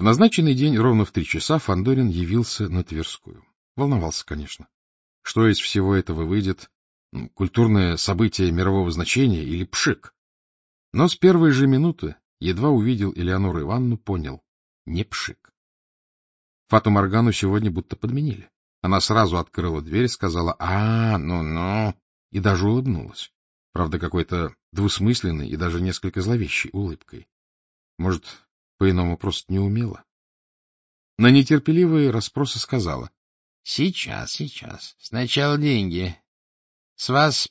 назначенный день ровно в 3 часа Фандорин явился на Тверскую. Волновался, конечно. Что из всего этого выйдет? Культурное событие мирового значения или пшик? Но с первой же минуты, едва увидел Элеонору Ивановну, понял — не пшик. Фату Моргану сегодня будто подменили. Она сразу открыла дверь, сказала ну-ну, и даже улыбнулась. Правда, какой-то двусмысленной и даже несколько зловещей улыбкой. Может, по-иному просто не умела. На нетерпеливые расспросы сказала: — Сейчас. Сначала деньги. С вас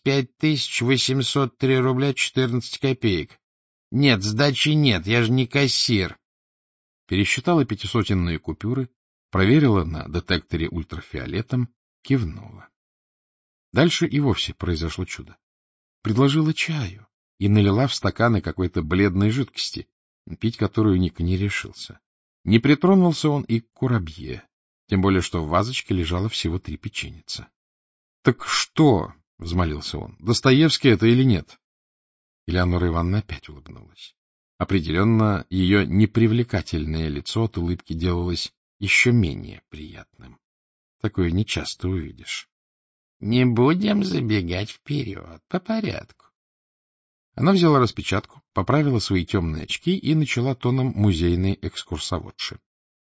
5803 рубля 14 копеек. Нет, сдачи нет, я же не кассир. Пересчитала пятисотенные купюры, проверила на детекторе ультрафиолетом, кивнула. Дальше и вовсе произошло чудо. Предложила чаю и налила в стаканы какой-то бледной жидкости, пить которую Ника не решился. Не притронулся он и к курабье, тем более что в вазочке лежало всего 3 печеница. — Так что? — взмолился он. — Достоевский это или нет? Элеонора Ивановна опять улыбнулась. Определенно, ее непривлекательное лицо от улыбки делалось еще менее приятным. Такое нечасто увидишь. — Не будем забегать вперед, по порядку. Она взяла распечатку, поправила свои темные очки и начала тоном музейной экскурсоводши.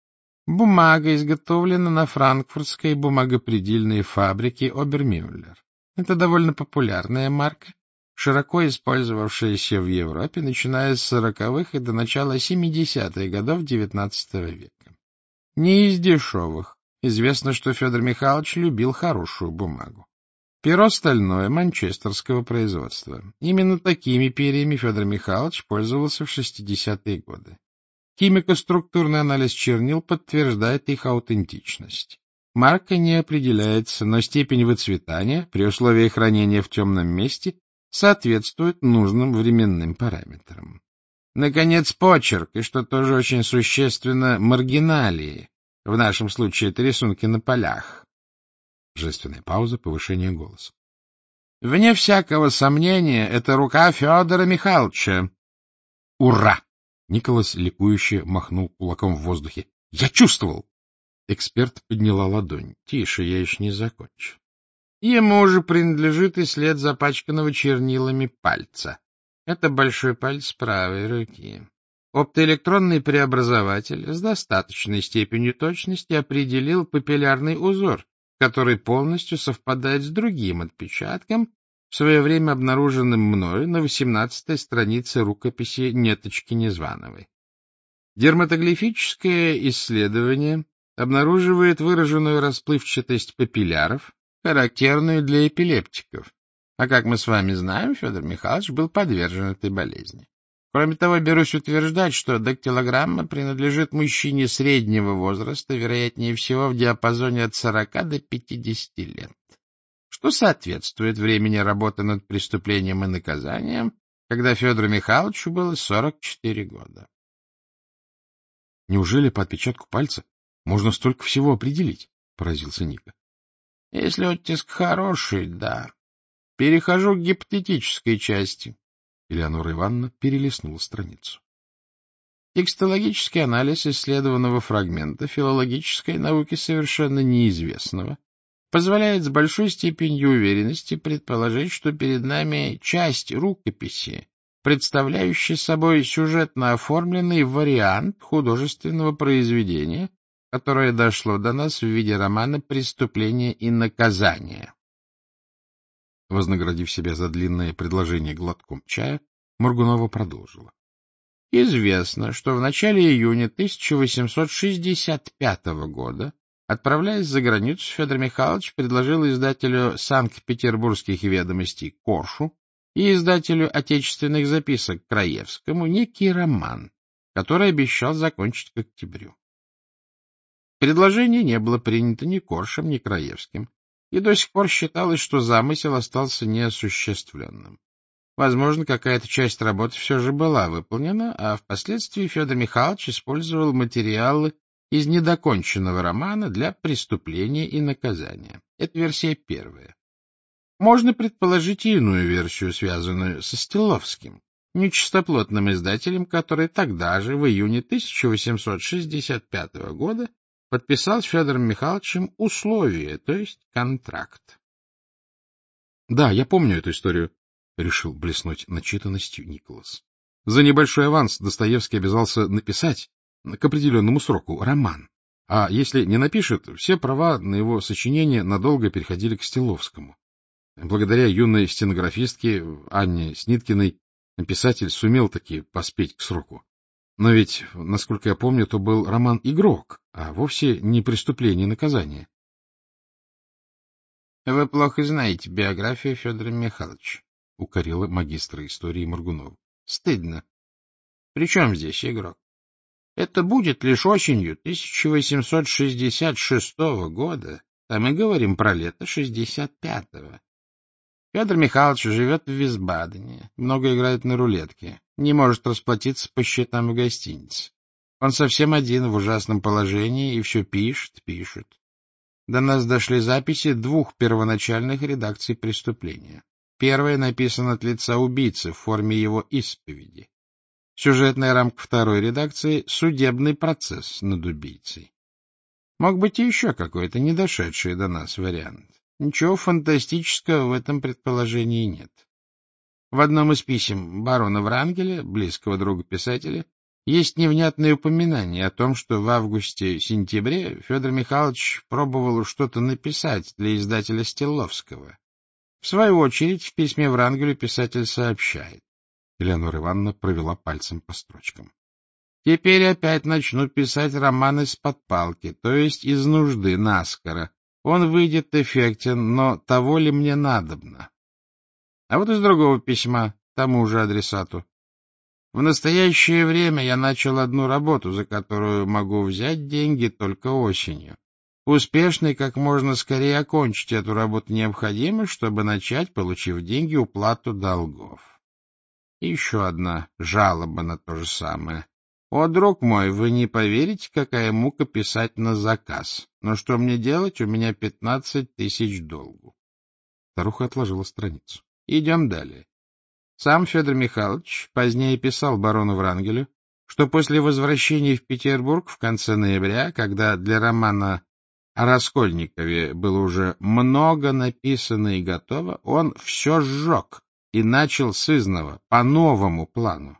Бумага изготовлена на франкфуртской бумагопредельной фабрике Обермюллер. Это довольно популярная марка, широко использовавшаяся в Европе, начиная с 40-х и до начала 70-х годов XIX века. Не из дешевых. Известно, что Федор Михайлович любил хорошую бумагу. Перо стальное, манчестерского производства. Именно такими перьями Федор Михайлович пользовался в 60-е годы. Химико-структурный анализ чернил подтверждает их аутентичность. Марка не определяется, но степень выцветания при условии хранения в темном месте соответствует нужным временным параметрам. Наконец, почерк, и, что тоже очень существенно, маргиналии. В нашем случае это рисунки на полях. Жественная пауза, повышение голоса. Вне всякого сомнения, это рука Федора Михайловича. Ура! Николас ликующе махнул кулаком в воздухе. — Я чувствовал! Эксперт подняла ладонь. — Тише, я еще не закончу. Ему же принадлежит и след запачканного чернилами пальца. Это большой палец правой руки. Оптоэлектронный преобразователь с достаточной степенью точности определил папиллярный узор, который полностью совпадает с другим отпечатком, в свое время обнаруженным мною на 18-й странице рукописи Неточки Незвановой. Дерматоглифическое исследование обнаруживает выраженную расплывчатость папилляров, характерную для эпилептиков. А как мы с вами знаем, Федор Михайлович был подвержен этой болезни. Кроме того, берусь утверждать, что дактилограмма принадлежит мужчине среднего возраста, вероятнее всего в диапазоне от 40 до 50 лет, что соответствует времени работы над преступлением и наказанием, когда Федору Михайловичу было 44 года. Неужели по отпечатку пальца можно столько всего определить? — поразился Ника. — Если оттиск хороший, да. Перехожу к гипотетической части. Элеонора Ивановна перелистнула страницу. Текстологический анализ исследованного фрагмента филологической науки совершенно неизвестного позволяет с большой степенью уверенности предположить, что перед нами часть рукописи, представляющая собой сюжетно оформленный вариант художественного произведения, которое дошло до нас в виде романа «Преступление и наказание». Вознаградив себя за длинное предложение глотком чая, Моргунова продолжила. Известно, что в начале июня 1865 года, отправляясь за границу, Федор Михайлович предложил издателю Санкт-Петербургских ведомостей Коршу и издателю отечественных записок Краевскому некий роман, который обещал закончить к октябрю. Предложение не было принято ни Коршем, ни Краевским, и до сих пор считалось, что замысел остался неосуществленным. Возможно, какая-то часть работы все же была выполнена, а впоследствии Федор Михайлович использовал материалы из недоконченного романа для преступления и наказания. Это версия первая. Можно предположить и иную версию, связанную со Стелловским. нечистоплотным издателем, который тогда же, в июне 1865 года, подписал с Федором Михайловичем условие, то есть контракт. — Да, я помню эту историю, — решил блеснуть начитанностью Николас. За небольшой аванс Достоевский обязался написать к определенному сроку роман. А если не напишет, все права на его сочинение надолго переходили к Стилловскому. Благодаря юной стенографистке Анне Сниткиной писатель сумел таки поспеть к сроку. Но ведь, насколько я помню, то был роман «Игрок», а вовсе не «Преступление и наказание». — Вы плохо знаете биографию Федора Михайловича, — укорила магистра истории Моргунова. — Стыдно. При чем здесь игрок? Это будет лишь осенью 1866 года, а мы говорим про лето 65-го. Федор Михайлович живет в Висбадене, много играет на рулетке, не может расплатиться по счетам в гостинице. Он совсем один в ужасном положении и все пишет. До нас дошли записи 2 первоначальных редакций преступления. Первая написана от лица убийцы в форме его исповеди. Сюжетная рамка 2-й редакции — судебный процесс над убийцей. Мог быть и еще какой-то недошедший до нас вариант. Ничего фантастического в этом предположении нет. В одном из писем барона Врангеля, близкого друга писателя, есть невнятное упоминание о том, что в августе-сентябре Федор Михайлович пробовал что-то написать для издателя Стилловского. В свою очередь, в письме Врангелю писатель сообщает. Элеонора Ивановна провела пальцем по строчкам. Теперь опять начну писать роман из-под палки, то есть из нужды, наскоро. Он выйдет эффектен, но того ли мне надобно? А вот из другого письма, тому же адресату. В настоящее время я начал одну работу, за которую могу взять деньги только осенью. Успешно и как можно скорее окончить эту работу необходимо, чтобы начать, получив деньги, уплату долгов. И еще одна жалоба на то же самое. О, друг мой, вы не поверите, какая мука писать на заказ. Но что мне делать? У меня 15 000 долгу. Старуха отложила страницу. Идем далее. Сам Федор Михайлович позднее писал барону Врангелю, что после возвращения в Петербург в конце ноября, когда для романа о Раскольникове было уже много написано и готово, он все сжег и начал сызнова по новому плану.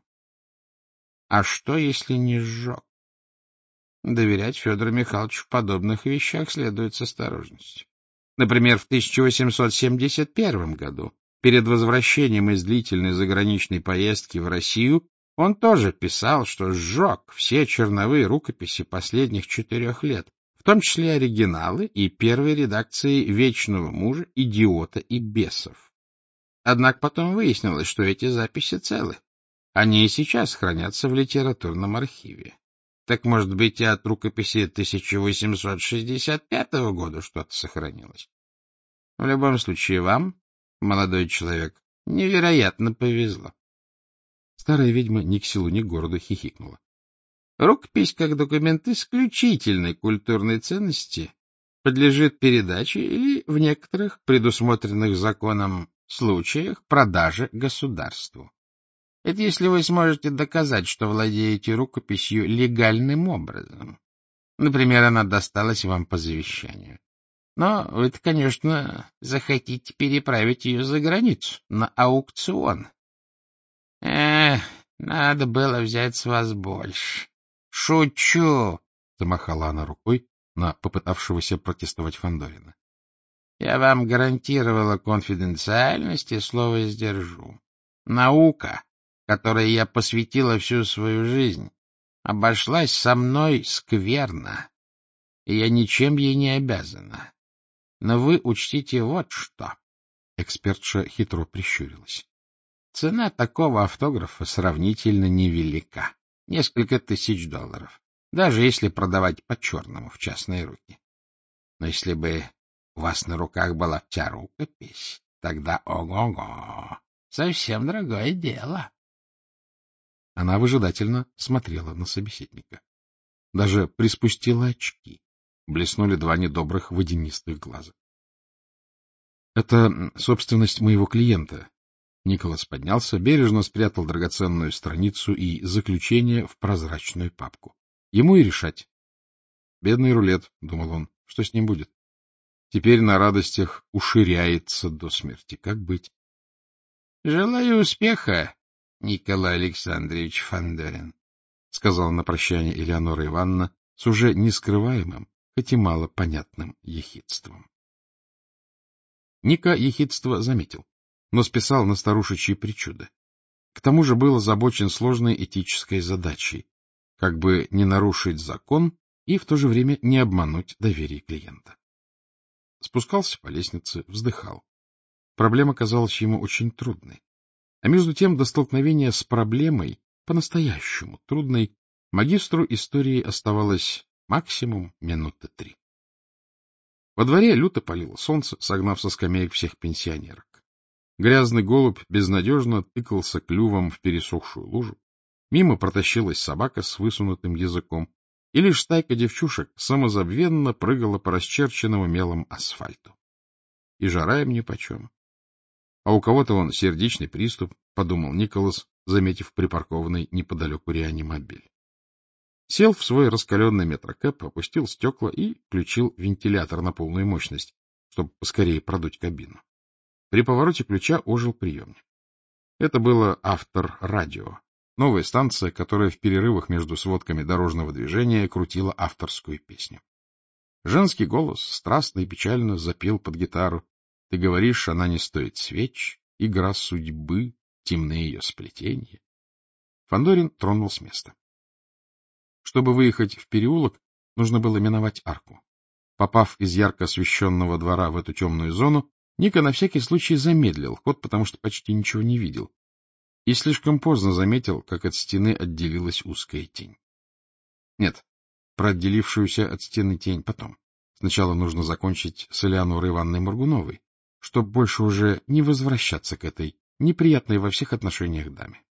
А что, если не сжег? Доверять Федору Михайловичу в подобных вещах следует с осторожностью. Например, в 1871 году, перед возвращением из длительной заграничной поездки в Россию, он тоже писал, что сжег все черновые рукописи последних 4 лет, в том числе оригиналы и первой редакции «Вечного мужа», «Идиота» и «Бесов». Однако потом выяснилось, что эти записи целы. Они и сейчас хранятся в литературном архиве. Так, может быть, и от рукописи 1865 года что-то сохранилось? В любом случае, вам, молодой человек, невероятно повезло. Старая ведьма ни к селу, ни к городу хихикнула. Рукопись, как документ исключительной культурной ценности, подлежит передаче или, в некоторых предусмотренных законом случаях, продаже государству. Это если вы сможете доказать, что владеете рукописью легальным образом. Например, она досталась вам по завещанию. Но вы-то, конечно, захотите переправить ее за границу, на аукцион. Надо было взять с вас больше. Шучу, — замахала она рукой на попытавшегося протестовать Фандорина. Я вам гарантировала конфиденциальность и слово сдержу. Наука, которой я посвятила всю свою жизнь, обошлась со мной скверно, и я ничем ей не обязана. Но вы учтите вот что. Экспертша хитро прищурилась. Цена такого автографа сравнительно невелика. Несколько $1000. Даже если продавать по-черному в частные руки. Но если бы у вас на руках была вся рукопись, тогда ого-го, совсем другое дело. Она выжидательно смотрела на собеседника. Даже приспустила очки. Блеснули 2 недобрых водянистых глаза. — Это собственность моего клиента. Николас поднялся, бережно спрятал драгоценную страницу и заключение в прозрачную папку. Ему и решать. Бедный рулет, — думал он, — что с ним будет? Теперь на радостях уширяется до смерти. Как быть? — Желаю успеха, Николай Александрович Фандорин, — сказала на прощание Элеонора Ивановна с уже нескрываемым, хоть и мало понятным ехидством. Ника ехидство заметил, но списал на старушечьи причуды. К тому же был озабочен сложной этической задачей, как бы не нарушить закон и в то же время не обмануть доверие клиента. Спускался по лестнице, вздыхал. Проблема казалась ему очень трудной. А между тем до столкновения с проблемой, по-настоящему трудной, магистру истории оставалось максимум минуты 3. Во дворе люто палило солнце, согнав со скамеек всех пенсионерок. Грязный голубь безнадежно тыкался клювом в пересохшую лужу. Мимо протащилась собака с высунутым языком, и лишь стайка девчушек самозабвенно прыгала по расчерченному мелом асфальту. И жара им нипочем. А у кого-то вон сердечный приступ, — подумал Николас, заметив припаркованный неподалеку реанимобиль. Сел в свой раскаленный метрокэп, опустил стекла и включил вентилятор на полную мощность, чтобы поскорее продуть кабину. При повороте ключа ожил приемник. Это было автор-радио, новая станция, которая в перерывах между сводками дорожного движения крутила авторскую песню. Женский голос страстно и печально запел под гитару: «Ты говоришь, она не стоит свеч, игра судьбы, темны ее сплетенья». Фандорин тронул с места. Чтобы выехать в переулок, нужно было миновать арку. Попав из ярко освещенного двора в эту темную зону, Ника на всякий случай замедлил ход, потому что почти ничего не видел. И слишком поздно заметил, как от стены отделилась узкая тень. Нет, про отделившуюся от стены тень потом. Сначала нужно закончить с Элеонорой Ивановной Моргуновой, чтобы больше уже не возвращаться к этой неприятной во всех отношениях даме.